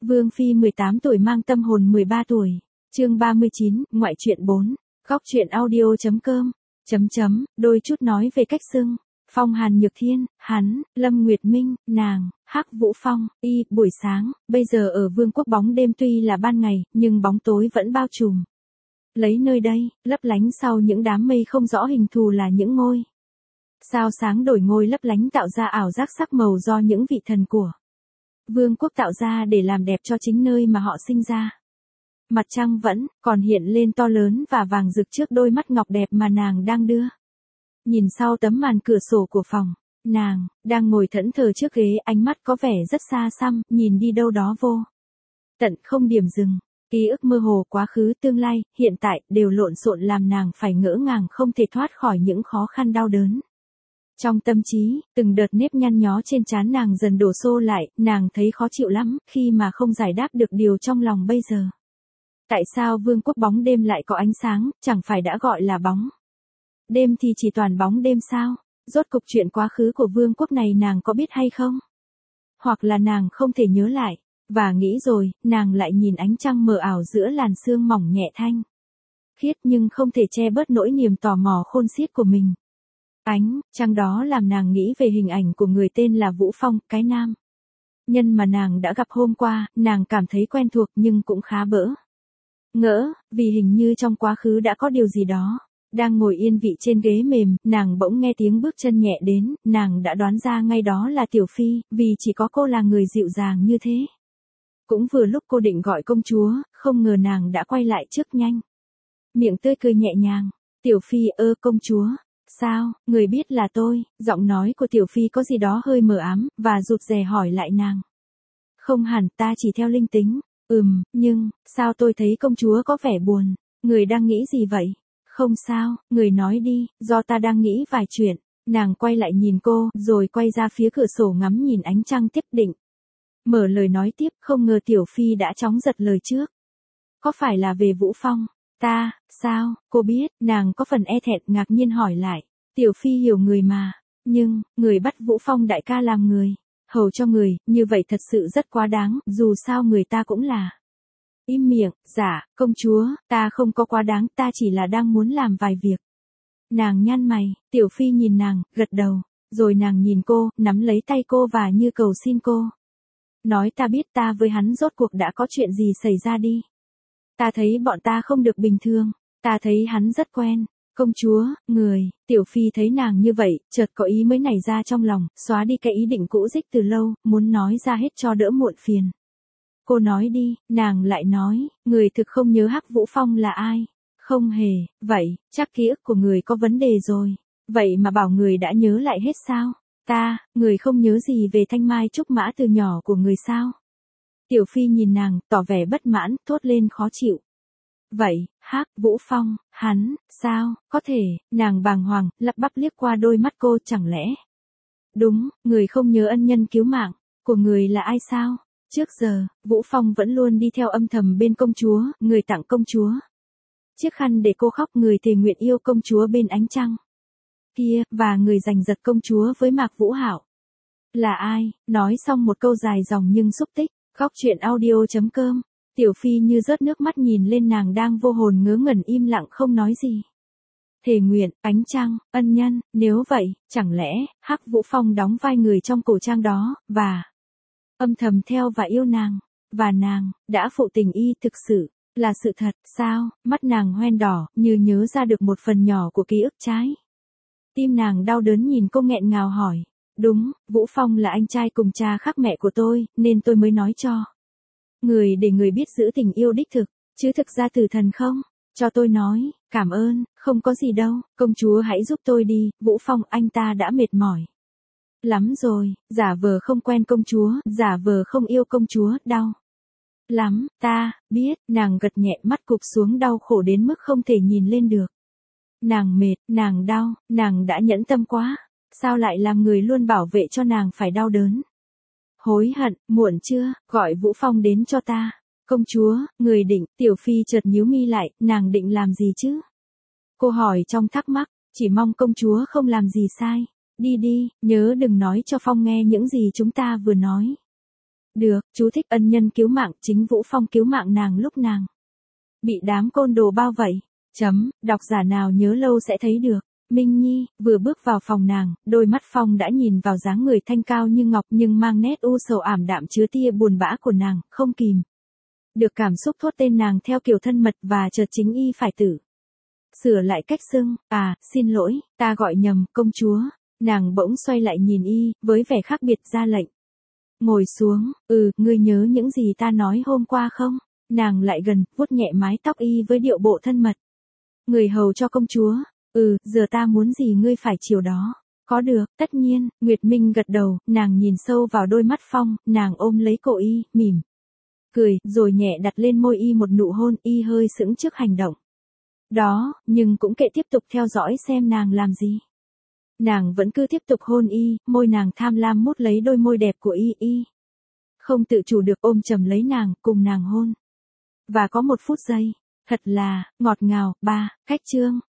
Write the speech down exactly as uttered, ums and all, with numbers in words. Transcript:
Vương Phi mười tám tuổi mang tâm hồn mười ba tuổi. Chương ba mươi chín, ngoại truyện bốn. Góc truyện audio chấm com. Chấm chấm, đôi chút nói về cách xưng. Phong Hàn Nhược Thiên, hắn, Lâm Nguyệt Minh, nàng, Hắc Vũ Phong, y, buổi sáng, bây giờ ở vương quốc bóng đêm tuy là ban ngày, nhưng bóng tối vẫn bao trùm. Lấy nơi đây, lấp lánh sau những đám mây không rõ hình thù là những ngôi sao sáng đổi ngôi lấp lánh tạo ra ảo giác sắc màu do những vị thần của vương quốc tạo ra để làm đẹp cho chính nơi mà họ sinh ra. Mặt trăng vẫn còn hiện lên to lớn và vàng rực trước đôi mắt ngọc đẹp mà nàng đang đưa. Nhìn sau tấm màn cửa sổ của phòng, nàng đang ngồi thẫn thờ trước ghế, ánh mắt có vẻ rất xa xăm, nhìn đi đâu đó vô tận không điểm dừng. Ký ức mơ hồ quá khứ tương lai, hiện tại đều lộn xộn làm nàng phải ngỡ ngàng không thể thoát khỏi những khó khăn đau đớn. Trong tâm trí, từng đợt nếp nhăn nhó trên trán nàng dần đổ xô lại, nàng thấy khó chịu lắm khi mà không giải đáp được điều trong lòng bây giờ. Tại sao vương quốc bóng đêm lại có ánh sáng, chẳng phải đã gọi là bóng đêm thì chỉ toàn bóng đêm sao? Rốt cục chuyện quá khứ của vương quốc này nàng có biết hay không? Hoặc là nàng không thể nhớ lại, và nghĩ rồi, nàng lại nhìn ánh trăng mờ ảo giữa làn sương mỏng nhẹ thanh khiết nhưng không thể che bớt nỗi niềm tò mò khôn xiết của mình. Ánh trăng đó làm nàng nghĩ về hình ảnh của người tên là Vũ Phong, cái nam nhân mà nàng đã gặp hôm qua, nàng cảm thấy quen thuộc nhưng cũng khá bỡ ngỡ, vì hình như trong quá khứ đã có điều gì đó. Đang ngồi yên vị trên ghế mềm, nàng bỗng nghe tiếng bước chân nhẹ đến, nàng đã đoán ra ngay đó là Tiểu Phi, vì chỉ có cô là người dịu dàng như thế. Cũng vừa lúc cô định gọi công chúa, không ngờ nàng đã quay lại trước nhanh. Miệng tươi cười nhẹ nhàng, Tiểu Phi ơ công chúa, sao, người biết là tôi, giọng nói của Tiểu Phi có gì đó hơi mờ ám, và rụt rè hỏi lại nàng. Không hẳn, ta chỉ theo linh tính, ừm, nhưng, sao tôi thấy công chúa có vẻ buồn, người đang nghĩ gì vậy? Không sao, người nói đi, do ta đang nghĩ vài chuyện. Nàng quay lại nhìn cô, rồi quay ra phía cửa sổ ngắm nhìn ánh trăng tiếp định. Mở lời nói tiếp, không ngờ Tiểu Phi đã chóng giật lời trước. Có phải là về Vũ Phong? Ta, sao, cô biết, nàng có phần e thẹn ngạc nhiên hỏi lại. Tiểu Phi hiểu người mà, nhưng, người bắt Vũ Phong đại ca làm người hầu cho người, như vậy thật sự rất quá đáng, dù sao người ta cũng là. Im miệng, dạ, công chúa, ta không có quá đáng, ta chỉ là đang muốn làm vài việc. Nàng nhăn mày, Tiểu Phi nhìn nàng, gật đầu, rồi nàng nhìn cô, nắm lấy tay cô và như cầu xin cô. Nói ta biết ta với hắn rốt cuộc đã có chuyện gì xảy ra đi. Ta thấy bọn ta không được bình thường, ta thấy hắn rất quen. Công chúa, người, Tiểu Phi thấy nàng như vậy, chợt có ý mới nảy ra trong lòng, xóa đi cái ý định cũ dích từ lâu, muốn nói ra hết cho đỡ muộn phiền. Cô nói đi, nàng lại nói, người thực không nhớ Hắc Vũ Phong là ai. Không hề, vậy, chắc ký ức của người có vấn đề rồi. Vậy mà bảo người đã nhớ lại hết sao? Ta, người không nhớ gì về thanh mai trúc mã từ nhỏ của người sao? Tiểu Phi nhìn nàng, tỏ vẻ bất mãn, thốt lên khó chịu. Vậy, Hắc Vũ Phong, hắn, sao, có thể, nàng bàng hoàng, lắp bắp liếc qua đôi mắt cô, chẳng lẽ? Đúng, người không nhớ ân nhân cứu mạng của người là ai sao? Trước giờ, Vũ Phong vẫn luôn đi theo âm thầm bên công chúa, người tặng công chúa chiếc khăn để cô khóc, người thề nguyện yêu công chúa bên ánh trăng kia, và người giành giật công chúa với Mạc Vũ Hạo. Là ai? Nói xong một câu dài dòng nhưng xúc tích. Góc truyện audio chấm com. Tiểu Phi như rớt nước mắt nhìn lên nàng đang vô hồn ngớ ngẩn im lặng không nói gì. Thề nguyện, ánh trăng, ân nhân, nếu vậy, chẳng lẽ, Hắc Vũ Phong đóng vai người trong cổ trang đó, và âm thầm theo và yêu nàng, và nàng, đã phụ tình y, thực sự, là sự thật, sao? Mắt nàng hoen đỏ, như nhớ ra được một phần nhỏ của ký ức trái. Tim nàng đau đớn nhìn cô nghẹn ngào hỏi. Đúng, Vũ Phong là anh trai cùng cha khác mẹ của tôi, nên tôi mới nói cho người để người biết giữ tình yêu đích thực, chứ thực ra tử thần không. Cho tôi nói, cảm ơn, không có gì đâu, công chúa hãy giúp tôi đi, Vũ Phong anh ta đã mệt mỏi lắm rồi, giả vờ không quen công chúa, giả vờ không yêu công chúa, đau lắm, ta, biết, nàng gật nhẹ, mắt cụp xuống đau khổ đến mức không thể nhìn lên được. Nàng mệt, nàng đau, nàng đã nhẫn tâm quá, sao lại làm người luôn bảo vệ cho nàng phải đau đớn. Hối hận, muộn chưa, gọi Vũ Phong đến cho ta. Công chúa, người định, Tiểu Phi chợt nhíu mi lại, nàng định làm gì chứ? Cô hỏi trong thắc mắc, chỉ mong công chúa không làm gì sai. Đi đi, nhớ đừng nói cho Phong nghe những gì chúng ta vừa nói. Được, chú thích ân nhân cứu mạng, chính Vũ Phong cứu mạng nàng lúc nàng bị đám côn đồ bao vây. Chấm, độc giả nào nhớ lâu sẽ thấy được. Minh Nhi, vừa bước vào phòng nàng, đôi mắt Phong đã nhìn vào dáng người thanh cao như ngọc nhưng mang nét u sầu ảm đạm chứa tia buồn bã của nàng, không kìm được cảm xúc thốt tên nàng theo kiểu thân mật và chợt chính y phải tử. Sửa lại cách xưng, à, xin lỗi, ta gọi nhầm, công chúa. Nàng bỗng xoay lại nhìn y, với vẻ khác biệt ra lệnh. Ngồi xuống, ừ, ngươi nhớ những gì ta nói hôm qua không? Nàng lại gần, vuốt nhẹ mái tóc y với điệu bộ thân mật. Người hầu cho công chúa, ừ, giờ ta muốn gì ngươi phải chiều đó. Có được, tất nhiên, Nguyệt Minh gật đầu, nàng nhìn sâu vào đôi mắt Phong, nàng ôm lấy cổ y, mỉm. Cười, rồi nhẹ đặt lên môi y một nụ hôn, y hơi sững trước hành động đó, nhưng cũng kệ tiếp tục theo dõi xem nàng làm gì. Nàng vẫn cứ tiếp tục hôn y, môi nàng tham lam mút lấy đôi môi đẹp của y, y không tự chủ được ôm chầm lấy nàng, cùng nàng hôn. Và có một phút giây, thật là, ngọt ngào, ba, cách chương.